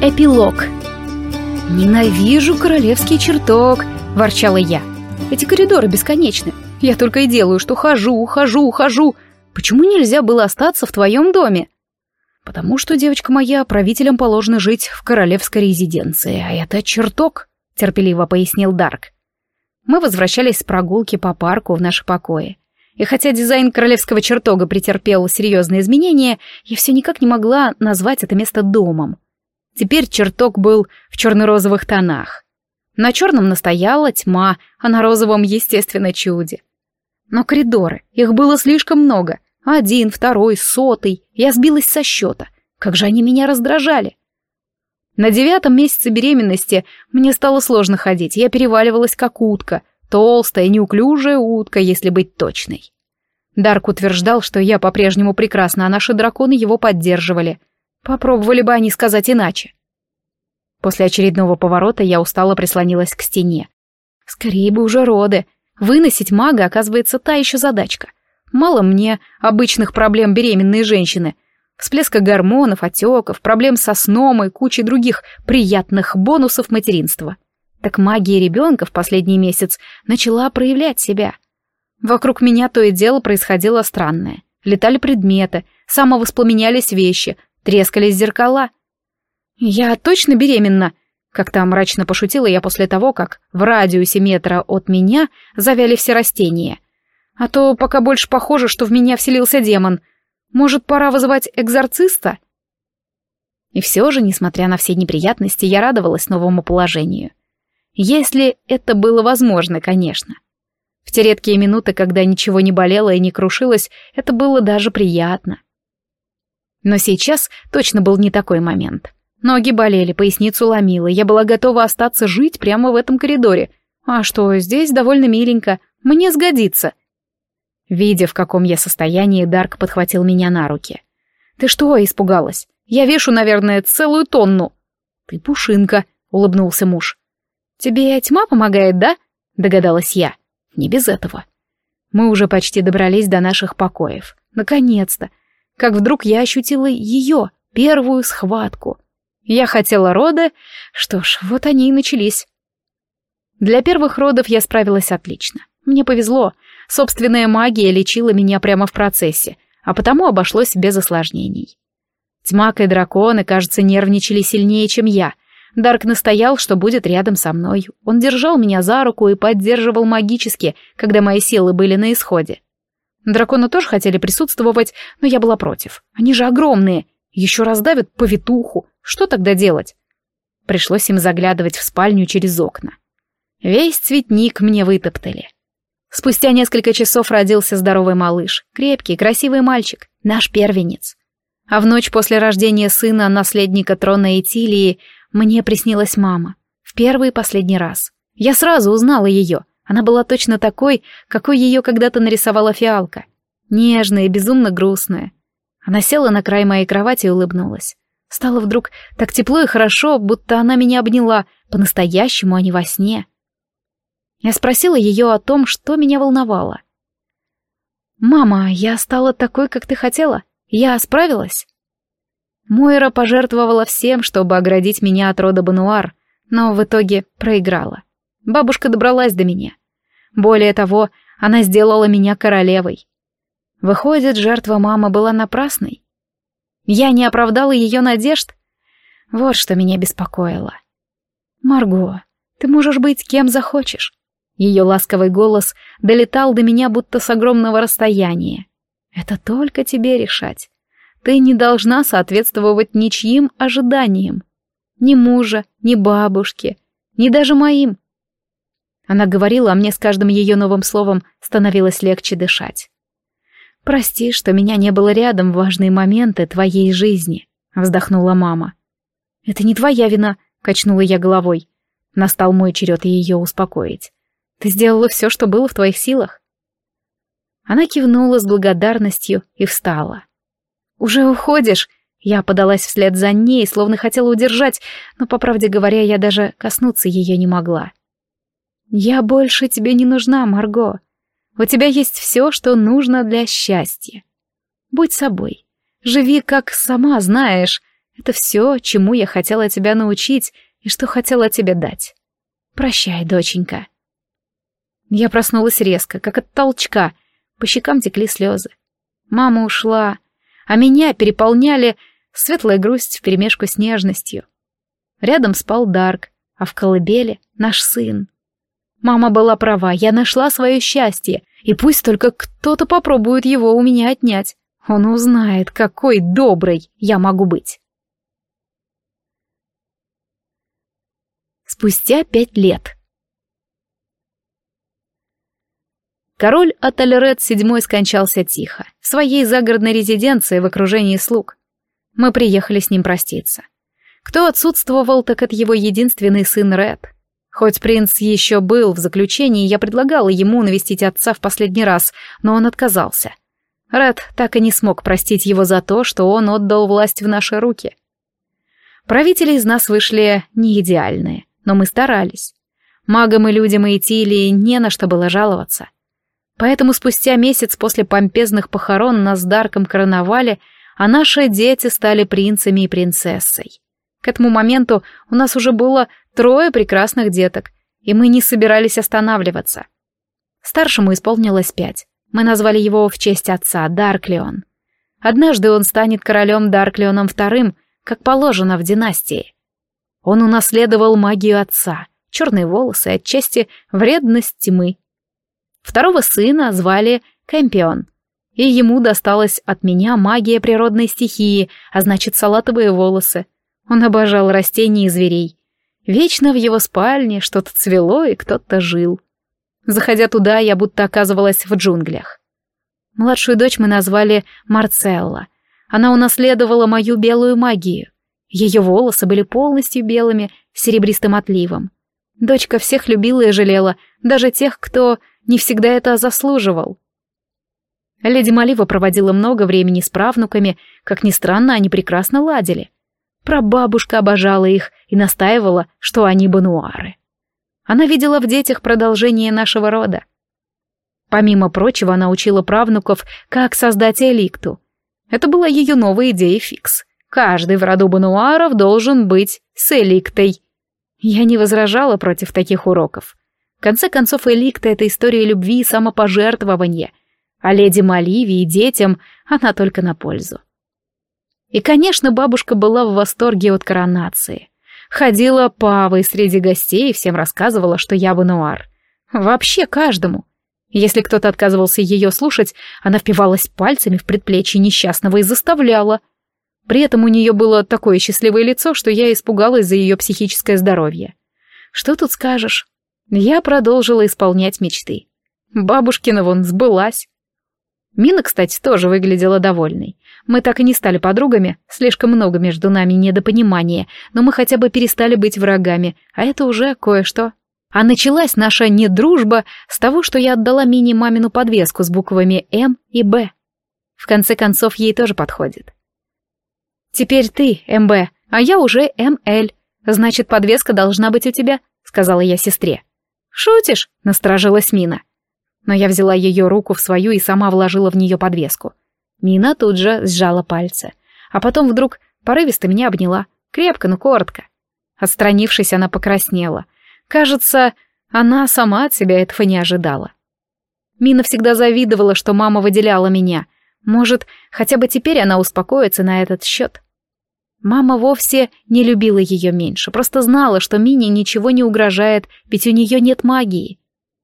Эпилог. «Ненавижу королевский чертог», — ворчала я. «Эти коридоры бесконечны. Я только и делаю, что хожу. Почему нельзя было остаться в твоем доме?» «Потому что, девочка моя, правителям положено жить в королевской резиденции, а это чертог», — терпеливо пояснил Дарк. Мы возвращались с прогулки по парку в наши покои. И хотя дизайн королевского чертога претерпел серьезные изменения, я все никак не могла назвать это место домом. Теперь чертог был в черно-розовых тонах. На черном настояла тьма, а на розовом, естественно, чуде. Но коридоры, их было слишком много. 1, 2, 100. Я сбилась со счета. Как же они меня раздражали. На 9-м месяце беременности мне стало сложно ходить. Я переваливалась как утка. Толстая, неуклюжая утка, если быть точной. Дарк утверждал, что я по-прежнему прекрасна, а наши драконы его поддерживали. Попробовали бы они сказать иначе. После очередного поворота я устало прислонилась к стене. Скорее бы уже роды. Выносить мага, оказывается, та еще задачка. Мало мне обычных проблем беременной женщины. Всплеска гормонов, отеков, проблем со сном и кучей других приятных бонусов материнства. Так магия ребенка в последний месяц начала проявлять себя. Вокруг меня то и дело происходило странное. Летали предметы, самовоспламенялись вещи, трескались зеркала. «Я точно беременна?» — как-то мрачно пошутила я после того, как в радиусе метра от меня завяли все растения. А то пока больше похоже, что в меня вселился демон. Может, пора вызывать экзорциста? И все же, несмотря на все неприятности, я радовалась новому положению. Если это было возможно, конечно. В те редкие минуты, когда ничего не болело и не крушилось, это было даже приятно. Но сейчас точно был не такой момент. Ноги болели, поясницу ломило, я была готова остаться жить прямо в этом коридоре. А что, здесь довольно миленько, мне сгодится. Видя, в каком я состоянии, Дарк подхватил меня на руки. «Ты что, испугалась? Я вешу, наверное, целую тонну». «Ты пушинка», — улыбнулся муж. «Тебе тьма помогает, да?» — догадалась я. «Не без этого». Мы уже почти добрались до наших покоев. Наконец-то. Как вдруг я ощутила ее, первую схватку. Я хотела роды, что ж, вот они и начались. Для первых родов я справилась отлично. Мне повезло, собственная магия лечила меня прямо в процессе, а потому обошлось без осложнений. Тьмак и драконы, кажется, нервничали сильнее, чем я. Дарк настоял, что будет рядом со мной. Он держал меня за руку и поддерживал магически, когда мои силы были на исходе. Драконы тоже хотели присутствовать, но я была против. Они же огромные, еще раздавят повитуху. Что тогда делать? Пришлось им заглядывать в спальню через окна. Весь цветник мне вытоптали. Спустя несколько часов родился здоровый малыш, крепкий, красивый мальчик, наш первенец. А в ночь после рождения сына, наследника трона Этилии, мне приснилась мама. В первый и последний раз. Я сразу узнала ее. Она была точно такой, какой ее когда-то нарисовала Фиалка. Нежная и безумно грустная. Она села на край моей кровати и улыбнулась. Стало вдруг так тепло и хорошо, будто она меня обняла, по-настоящему, а не во сне. Я спросила ее о том, что меня волновало. «Мама, я стала такой, как ты хотела? Я справилась?» Мойра пожертвовала всем, чтобы оградить меня от рода Бануар, но в итоге проиграла. Бабушка добралась до меня. Более того, она сделала меня королевой. Выходит, жертва мамы была напрасной? Я не оправдала ее надежд? Вот что меня беспокоило. «Марго, ты можешь быть кем захочешь». Ее ласковый голос долетал до меня будто с огромного расстояния. «Это только тебе решать. Ты не должна соответствовать ничьим ожиданиям. Ни мужа, ни бабушки, ни даже моим». Она говорила, а мне с каждым ее новым словом становилось легче дышать. «Прости, что меня не было рядом в важные моменты твоей жизни», — вздохнула мама. «Это не твоя вина», — качнула я головой. Настал мой черед ее успокоить. «Ты сделала все, что было в твоих силах». Она кивнула с благодарностью и встала. «Уже уходишь?» Я подалась вслед за ней, словно хотела удержать, но, по правде говоря, я даже коснуться ее не могла. «Я больше тебе не нужна, Марго. У тебя есть все, что нужно для счастья. Будь собой. Живи, как сама знаешь, Это все, чему я хотела тебя научить и что хотела тебе дать. Прощай, доченька». Я проснулась резко, как от толчка. По щекам текли слезы. Мама ушла, а меня переполняли светлая грусть вперемешку с нежностью. Рядом спал Дарк, а в колыбели наш сын. Мама была права, я нашла свое счастье, и пусть только кто-то попробует его у меня отнять. Он узнает, какой доброй я могу быть. Спустя 5 лет. Король Атальред VII скончался тихо, в своей загородной резиденции в окружении слуг. Мы приехали с ним проститься. Кто отсутствовал, так это его единственный сын Ред. Хоть принц еще был в заключении, я предлагала ему навестить отца в последний раз, но он отказался. Ред так и не смог простить его за то, что он отдал власть в наши руки. Правители из нас вышли не идеальные, но мы старались. Магам и людям Эйтилии не на что было жаловаться. Поэтому спустя месяц после помпезных похорон нас с Дарком короновали, а наши дети стали принцами и принцессой. К этому моменту у нас уже было 3 прекрасных деток, и мы не собирались останавливаться. Старшему исполнилось 5. Мы назвали его в честь отца Дарклион. Однажды он станет королем Дарклионом II, как положено в династии. Он унаследовал магию отца, черные волосы и отчасти вредность тьмы. Второго сына звали Кэмпион, и ему досталась от меня магия природной стихии, а значит салатовые волосы. Он обожал растения и зверей. Вечно в его спальне что-то цвело и кто-то жил. Заходя туда, я будто оказывалась в джунглях. Младшую дочь мы назвали Марцелла. Она унаследовала мою белую магию. Ее волосы были полностью белыми, с серебристым отливом. Дочка всех любила и жалела, даже тех, кто не всегда это заслуживал. Леди Малива проводила много времени с правнуками, как ни странно, они прекрасно ладили. Прабабушка обожала их и настаивала, что они бануары. Она видела в детях продолжение нашего рода. Помимо прочего, она учила правнуков, как создать эликту. Это была ее новая идея фикс. Каждый в роду бануаров должен быть с эликтой. Я не возражала против таких уроков. В конце концов, эликта — это история любви и самопожертвования, а леди Маливе и детям она только на пользу. И, конечно, бабушка была в восторге от коронации. Ходила павой среди гостей и всем рассказывала, что я бануар. Вообще каждому. Если кто-то отказывался ее слушать, она впивалась пальцами в предплечье несчастного и заставляла. При этом у нее было такое счастливое лицо, что я испугалась за ее психическое здоровье. Что тут скажешь? Я продолжила исполнять мечты. Бабушкина вон сбылась. Мина, кстати, тоже выглядела довольной. Мы так и не стали подругами, слишком много между нами недопонимания, но мы хотя бы перестали быть врагами, а это уже кое-что. А началась наша недружба с того, что я отдала Мине мамину подвеску с буквами «М» и «Б». В конце концов, ей тоже подходит. «Теперь ты, МБ, а я уже МЛ. Значит, подвеска должна быть у тебя», — сказала я сестре. «Шутишь?» — насторожилась Мина. Но я взяла ее руку в свою и сама вложила в нее подвеску. Мина тут же сжала пальцы, а потом вдруг порывисто меня обняла, крепко, но коротко. Отстранившись, она покраснела. Кажется, она сама от себя этого не ожидала. Мина всегда завидовала, что мама выделяла меня. Может, хотя бы теперь она успокоится на этот счет. Мама вовсе не любила ее меньше, просто знала, что Мине ничего не угрожает, ведь у нее нет магии.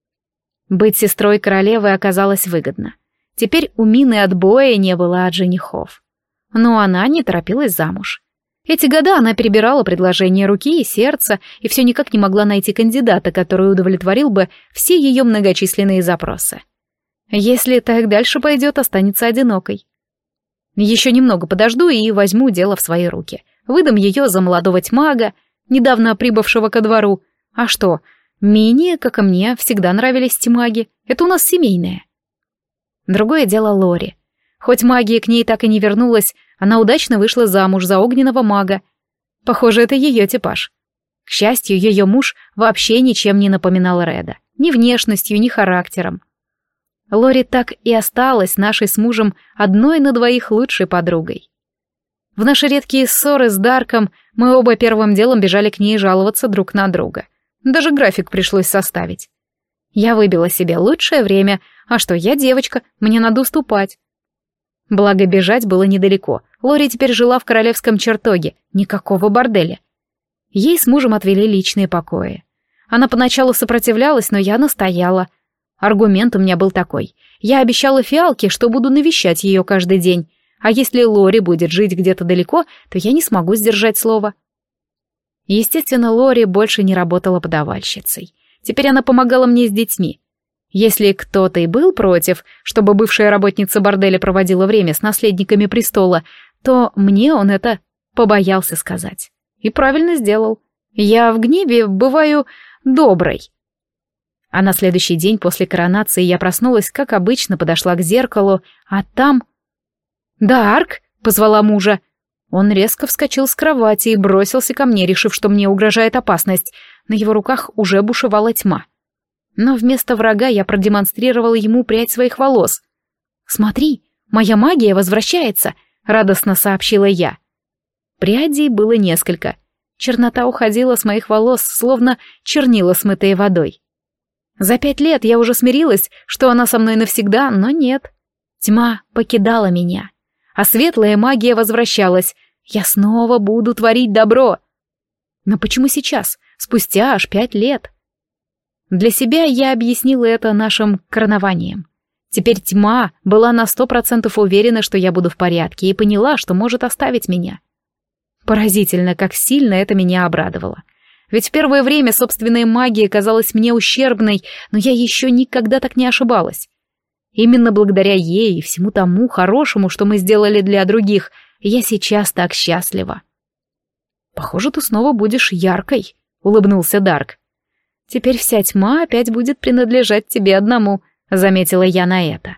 Быть сестрой королевы оказалось выгодно. Теперь у Мины отбоя не было от женихов. Но она не торопилась замуж. Эти года она перебирала предложения руки и сердца и все никак не могла найти кандидата, который удовлетворил бы все ее многочисленные запросы. Если так дальше пойдет, останется одинокой. Еще немного подожду и возьму дело в свои руки. Выдам ее за молодого тьмага, недавно прибывшего ко двору. А что, Мине, как и мне, всегда нравились тьмаги. Это у нас семейное. Другое дело Лори. Хоть магия к ней так и не вернулась, она удачно вышла замуж за огненного мага. Похоже, это ее типаж. К счастью, ее муж вообще ничем не напоминал Реда. Ни внешностью, ни характером. Лори так и осталась нашей с мужем одной на двоих лучшей подругой. В наши редкие ссоры с Дарком мы оба первым делом бежали к ней жаловаться друг на друга. Даже график пришлось составить. Я выбила себе лучшее время, а что, я девочка, мне надо уступать. Благо бежать было недалеко. Лори теперь жила в королевском чертоге, никакого борделя. Ей с мужем отвели личные покои. Она поначалу сопротивлялась, но я настояла. Аргумент у меня был такой. Я обещала Фиалке, что буду навещать ее каждый день, а если Лори будет жить где-то далеко, то я не смогу сдержать слово. Естественно, Лори больше не работала подавальщицей. Теперь она помогала мне с детьми. Если кто-то и был против, чтобы бывшая работница борделя проводила время с наследниками престола, то мне он это побоялся сказать. И правильно сделал. Я в гневе бываю доброй. А на следующий день после коронации я проснулась, как обычно, подошла к зеркалу, а там... «Дарк!» — позвала мужа. Он резко вскочил с кровати и бросился ко мне, решив, что мне угрожает опасность. На его руках уже бушевала тьма. Но вместо врага я продемонстрировала ему прядь своих волос. «Смотри, моя магия возвращается!» — радостно сообщила я. Прядей было несколько. Чернота уходила с моих волос, словно чернила, смытые водой. За 5 лет я уже смирилась, что она со мной навсегда, но нет. Тьма покидала меня, а светлая магия возвращалась. Я снова буду творить добро. Но почему сейчас, спустя аж 5 лет? Для себя я объяснила это нашим коронованием. Теперь тьма была на 100% уверена, что я буду в порядке, и поняла, что может оставить меня. Поразительно, как сильно это меня обрадовало. Ведь в первое время собственная магия казалась мне ущербной, но я еще никогда так не ошибалась. Именно благодаря ей и всему тому хорошему, что мы сделали для других, я сейчас так счастлива. «Похоже, ты снова будешь яркой», — улыбнулся Дарк. «Теперь вся тьма опять будет принадлежать тебе одному», — заметила я на это.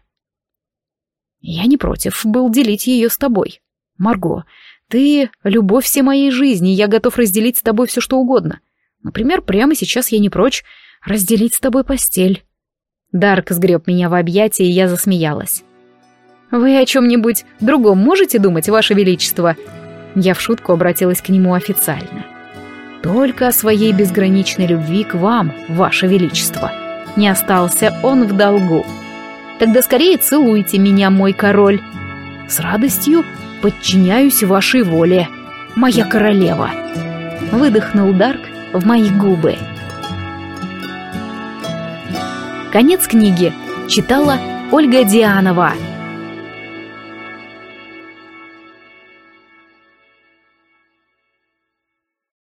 «Я не против был делить ее с тобой. Марго, ты — любовь всей моей жизни, я готов разделить с тобой все, что угодно. Например, прямо сейчас я не прочь разделить с тобой постель». Дарк сгреб меня в объятия, и я засмеялась. «Вы о чем-нибудь другом можете думать, Ваше Величество?» Я в шутку обратилась к нему официально. «Только о своей безграничной любви к вам, Ваше Величество». Не остался он в долгу. «Тогда скорее целуйте меня, мой король». «С радостью подчиняюсь вашей воле, моя королева», — выдохнул Дарк в мои губы. Конец книги. Читала Ольга Дианова.